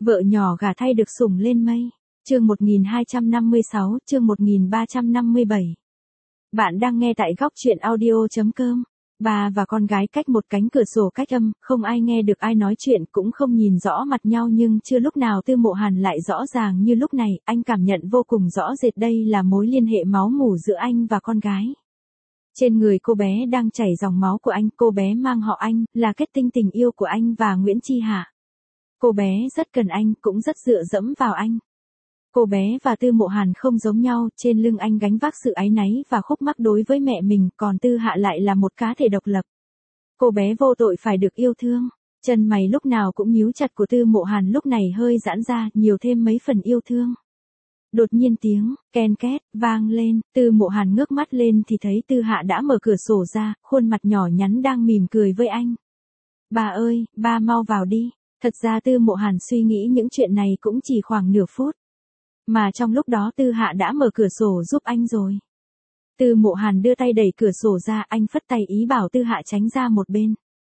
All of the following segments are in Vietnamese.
Vợ nhỏ gả thay được sủng lên mây. Chương 1256, chương 1357. Bạn đang nghe tại góc truyện audio.com. Bà và con gái cách một cánh cửa sổ cách âm, không ai nghe được ai nói chuyện, cũng không nhìn rõ mặt nhau, nhưng chưa lúc nào Tư Mộ Hàn lại rõ ràng như lúc này, anh cảm nhận vô cùng rõ rệt đây là mối liên hệ máu mủ giữa anh và con gái. Trên người cô bé đang chảy dòng máu của anh, cô bé mang họ Anh, là kết tinh tình yêu của anh và Nguyễn Chi Hạ. Cô bé rất cần anh, cũng rất dựa dẫm vào anh. Cô bé và Tư Mộ Hàn không giống nhau, trên lưng anh gánh vác sự áy náy và khúc mắc đối với mẹ mình, còn Tư Hạ lại là một cá thể độc lập. Cô bé vô tội phải được yêu thương. Chân mày lúc nào cũng nhíu chặt của Tư Mộ Hàn lúc này hơi giãn ra, nhiều thêm mấy phần yêu thương. Đột nhiên tiếng ken két vang lên, Tư Mộ Hàn ngước mắt lên thì thấy Tư Hạ đã mở cửa sổ ra, khuôn mặt nhỏ nhắn đang mỉm cười với anh. Bà ơi, ba mau vào đi. Thật ra Tư Mộ Hàn suy nghĩ những chuyện này cũng chỉ khoảng nửa phút. Mà trong lúc đó Tư Hạ đã mở cửa sổ giúp anh rồi. Tư Mộ Hàn đưa tay đẩy cửa sổ ra, anh phất tay ý bảo Tư Hạ tránh ra một bên.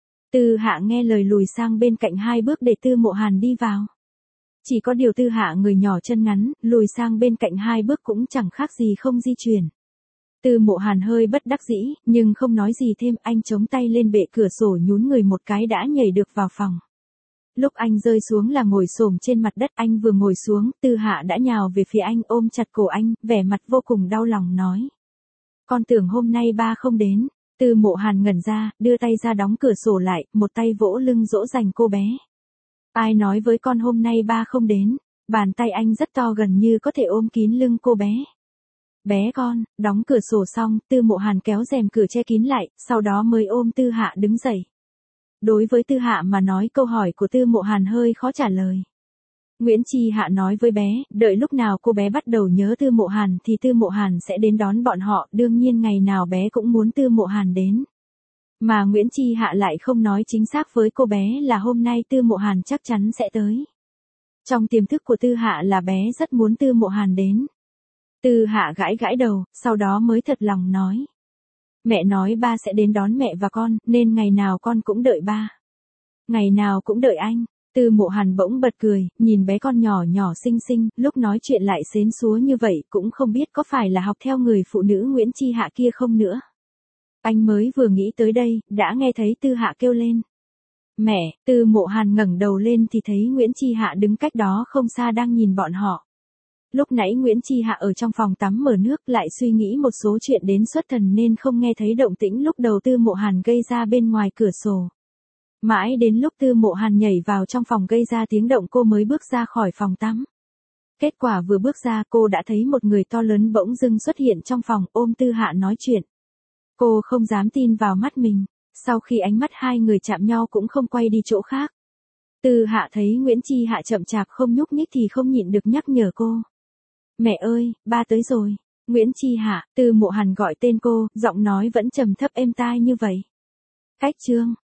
Tư Hạ nghe lời lùi sang bên cạnh 2 bước để Tư Mộ Hàn đi vào. Chỉ có điều Tư Hạ người nhỏ chân ngắn, lùi sang bên cạnh 2 bước cũng chẳng khác gì không di chuyển. Tư Mộ Hàn hơi bất đắc dĩ, nhưng không nói gì thêm, anh chống tay lên bệ cửa sổ nhún người một cái đã nhảy được vào phòng. Lúc anh rơi xuống là ngồi xổm trên mặt đất, anh vừa ngồi xuống, Tư Hạ đã nhào về phía anh ôm chặt cổ anh, vẻ mặt vô cùng đau lòng nói. Con tưởng hôm nay ba không đến. Tư Mộ Hàn ngẩn ra, đưa tay ra đóng cửa sổ lại, một tay vỗ lưng dỗ dành cô bé. Ai nói với con hôm nay ba không đến? Bàn tay anh rất to gần như có thể ôm kín lưng cô bé. Bé con, đóng cửa sổ xong, Tư Mộ Hàn kéo rèm cửa che kín lại, sau đó mới ôm Tư Hạ đứng dậy. Đối với Tư Hạ mà nói, câu hỏi của Tư Mộ Hàn hơi khó trả lời. Nguyễn Chi Hạ nói với bé, đợi lúc nào cô bé bắt đầu nhớ Tư Mộ Hàn thì Tư Mộ Hàn sẽ đến đón bọn họ, đương nhiên ngày nào bé cũng muốn Tư Mộ Hàn đến. Mà Nguyễn Chi Hạ lại không nói chính xác với cô bé là hôm nay Tư Mộ Hàn chắc chắn sẽ tới. Trong tiềm thức của Tư Hạ là bé rất muốn Tư Mộ Hàn đến. Tư Hạ gãi gãi đầu, sau đó mới thật lòng nói. Mẹ nói ba sẽ đến đón mẹ và con, nên ngày nào con cũng đợi ba. Ngày nào cũng đợi anh. Tư Mộ Hàn bỗng bật cười, nhìn bé con nhỏ nhỏ xinh xinh, lúc nói chuyện lại xến xúa như vậy, cũng không biết có phải là học theo người phụ nữ Nguyễn Chi Hạ kia không nữa. Anh mới vừa nghĩ tới đây, đã nghe thấy Tư Hạ kêu lên. Mẹ, Tư Mộ Hàn ngẩng đầu lên thì thấy Nguyễn Chi Hạ đứng cách đó không xa đang nhìn bọn họ. Lúc nãy Nguyễn Chi Hạ ở trong phòng tắm mở nước, lại suy nghĩ một số chuyện đến xuất thần nên không nghe thấy động tĩnh lúc đầu Tư Mộ Hàn gây ra bên ngoài cửa sổ. Mãi đến lúc Tư Mộ Hàn nhảy vào trong phòng gây ra tiếng động cô mới bước ra khỏi phòng tắm. Kết quả vừa bước ra cô đã thấy một người to lớn bỗng dưng xuất hiện trong phòng ôm Tư Hạ nói chuyện. Cô không dám tin vào mắt mình, sau khi ánh mắt hai người chạm nhau cũng không quay đi chỗ khác. Tư Hạ thấy Nguyễn Chi Hạ chậm chạp không nhúc nhích thì không nhịn được nhắc nhở cô. Mẹ ơi, ba tới rồi. Nguyễn Chi Hạ, Tư Mộ Hàn gọi tên cô, giọng nói vẫn trầm thấp êm tai như vậy. Cách chương